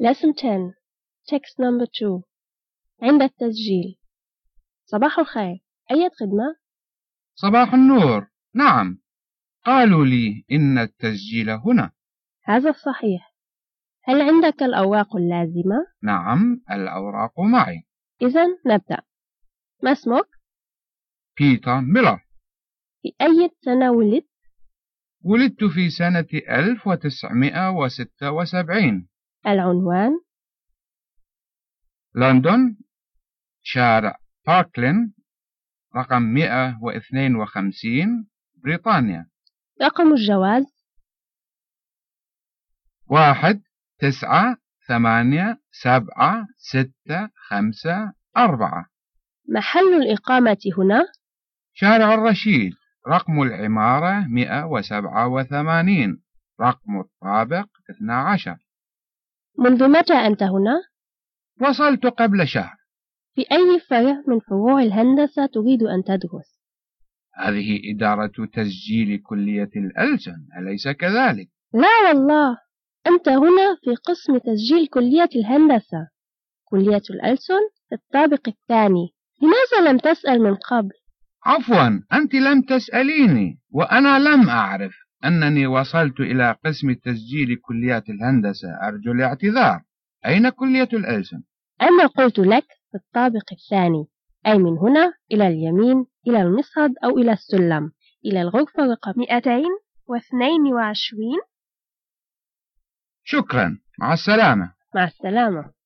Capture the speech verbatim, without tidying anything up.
Lesson ten. Text number two. عند التسجيل. صباح الخير. أي خدمة؟ صباح النور. نعم، قالوا لي إن التسجيل هنا. هذا صحيح. هل عندك الأوراق اللازمة؟ نعم، الأوراق معي. إذن نبدأ. ما اسمك؟ بيتر ميلر. في أي سنة ولدت؟ ولدت في سنة ألف وتسعمائة وستة وسبعين. العنوان؟ لندن، شارع باركلين، رقم مئة واثنين وخمسين، بريطانيا. رقم الجواز؟ واحد تسعة ثمانية سبعة ستة خمسة أربعة. محل الإقامة هنا؟ شارع الرشيد، رقم العمارة مئة وسبعة وثمانين، رقم الطابق اثنا عشر. منذ متى أنت هنا؟ وصلت قبل شهر. في أي فرع من فروع الهندسة تريد أن تدرس؟ هذه إدارة تسجيل كلية الألسن، أليس كذلك؟ لا والله، أنت هنا في قسم تسجيل كلية الهندسة. كلية الألسن في الطابق الثاني. لماذا لم تسأل من قبل؟ عفوا، أنت لم تسأليني وأنا لم أعرف أنني وصلت إلى قسم تسجيل كليات الهندسة. أرجو الاعتذار. أين كلية الألسن؟ أنا قلت لك في الطابق الثاني، أي من هنا إلى اليمين، إلى المصعد أو إلى السلم، إلى الغرفة رقم مئتين واثنين وعشرين. شكرا، مع السلامة. مع السلامة.